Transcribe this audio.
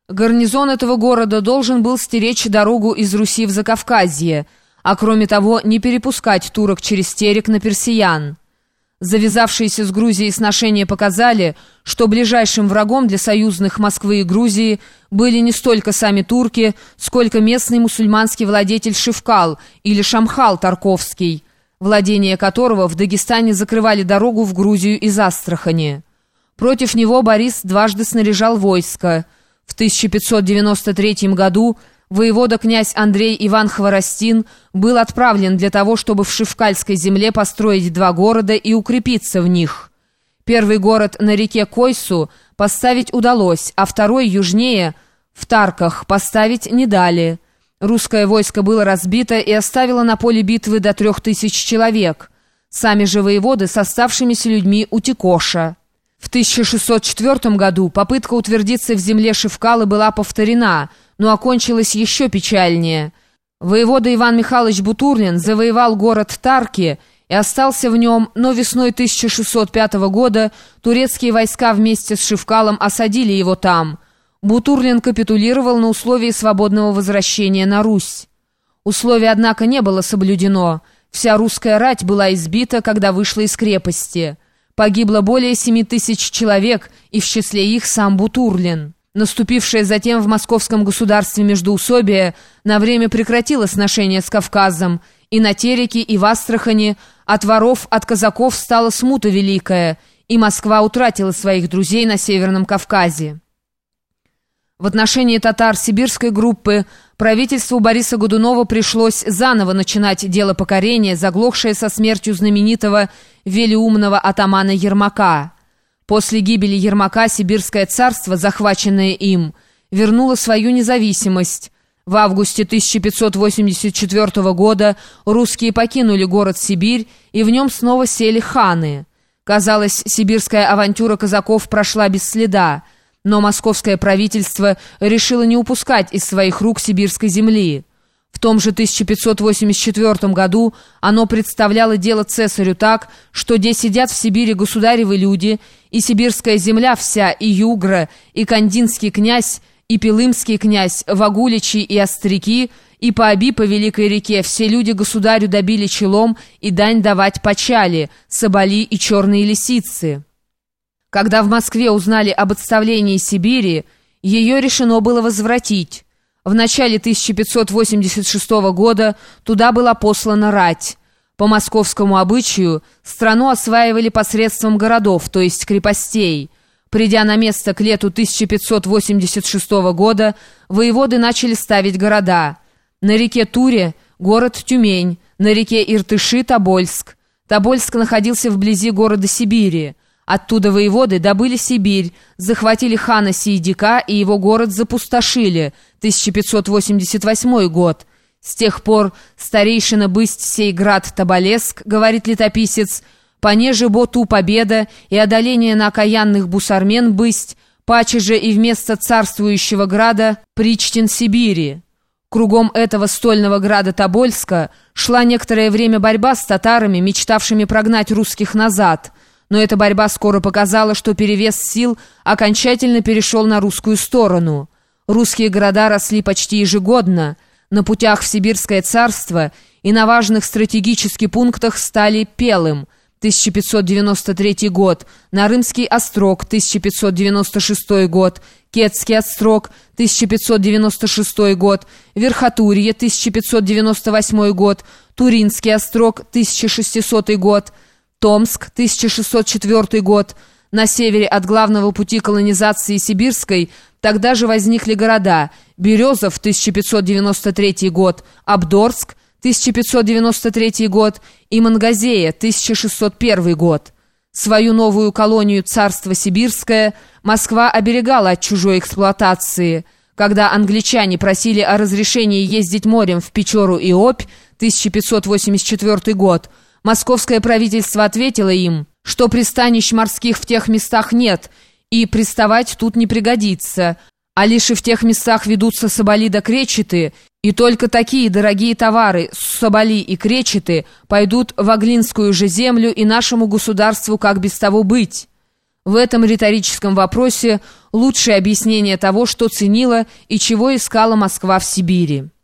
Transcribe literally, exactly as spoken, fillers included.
Гарнизон этого города должен был стеречь дорогу из Руси в Закавказье, а кроме того не перепускать турок через Терек на персиян. Завязавшиеся с Грузией сношения показали, что ближайшим врагом для союзных Москвы и Грузии были не столько сами турки, сколько местный мусульманский владетель Шевкал или Шамхал Тарковский, владения которого в Дагестане закрывали дорогу в Грузию из Астрахани. Против него Борис дважды снаряжал войско. В тысяча пятьсот девяносто третьем году воевода князь Андрей Иван Хворостин был отправлен для того, чтобы в Шевкальской земле построить два города и укрепиться в них. Первый город на реке Койсу поставить удалось, а второй южнее, в Тарках, поставить не дали. Русское войско было разбито и оставило на поле битвы до трех тысяч человек. Сами же воеводы с оставшимися людьми у Текоша. В тысяча шестьсот четвёртом году попытка утвердиться в земле Шевкала была повторена, но окончилась еще печальнее. Воевода Иван Михайлович Бутурлин завоевал город Тарки и остался в нем, но весной тысяча шестьсот пятого года турецкие войска вместе с Шевкалом осадили его там. Бутурлин капитулировал на условии свободного возвращения на Русь. Условие, однако, не было соблюдено. Вся русская рать была избита, когда вышла из крепости. Погибло более семи тысяч человек, и в числе их сам Бутурлин. Наступившее затем в московском государстве междоусобие на время прекратило сношения с Кавказом, и на Тереке, и в Астрахани от воров, от казаков стала смута великая, и Москва утратила своих друзей на Северном Кавказе. В отношении татар сибирской группы правительству Бориса Годунова пришлось заново начинать дело покорения, заглохшее со смертью знаменитого велиумного атамана Ермака. После гибели Ермака Сибирское царство, захваченное им, вернуло свою независимость. В августе тысяча пятьсот восемьдесят четвёртого года русские покинули город Сибирь, и в нем снова сели ханы. Казалось, сибирская авантюра казаков прошла без следа, но московское правительство решило не упускать из своих рук сибирской земли. В том же тысяча пятьсот восемьдесят четвёртом году оно представляло дело цесарю так, что где сидят в Сибири государевы люди, и сибирская земля вся, и Югра, и Кандинский князь, и Пилымский князь, Вагуличи и Остряки, и Пааби по Великой реке, все люди государю добили челом и дань давать почали, соболи и черные лисицы. Когда в Москве узнали об отставлении Сибири, ее решено было возвратить. В начале тысяча пятьсот восемьдесят шестого года туда была послана рать. По московскому обычаю страну осваивали посредством городов, то есть крепостей. Придя на место к лету тысяча пятьсот восемьдесят шестого года, воеводы начали ставить города. На реке Туре – город Тюмень, на реке Иртыши – Тобольск. Тобольск находился вблизи города Сибири. Оттуда воеводы добыли Сибирь, захватили хана Сейдика и его город запустошили, тысяча пятьсот восемьдесят восьмой год. С тех пор старейшина бысть сей град Тоболеск, говорит летописец, понеже бо ту победа и одоление на окаянных бусармен бысть, паче же и вместо царствующего града причтен Сибири. Кругом этого стольного града Тобольска шла некоторое время борьба с татарами, мечтавшими прогнать русских назад. Но эта борьба скоро показала, что перевес сил окончательно перешел на русскую сторону. Русские города росли почти ежегодно. На путях в Сибирское царство и на важных стратегических пунктах стали Пелым, тысяча пятьсот девяносто третий год, Нарымский острог, тысяча пятьсот девяносто шестой год, Кетский острог, тысяча пятьсот девяносто шестой год, Верхотурье, тысяча пятьсот девяносто восьмой год, Туринский острог, тысяча шестисотый год, Томск, тысяча шестьсот четвёртый год. На севере от главного пути колонизации Сибирской тогда же возникли города Березов, тысяча пятьсот девяносто третий год, Абдорск, тысяча пятьсот девяносто третий год и Мангазея, тысяча шестьсот первый год. Свою новую колонию царство Сибирское Москва оберегала от чужой эксплуатации. Когда англичане просили о разрешении ездить морем в Печору и Обь, тысяча пятьсот восемьдесят четвёртый год, московское правительство ответило им, что пристанищ морских в тех местах нет, и приставать тут не пригодится, а лишь и в тех местах ведутся соболи да кречеты, и только такие дорогие товары, соболи и кречеты, пойдут в Оглинскую же землю и нашему государству, как без того быть. В этом риторическом вопросе лучшее объяснение того, что ценила и чего искала Москва в Сибири.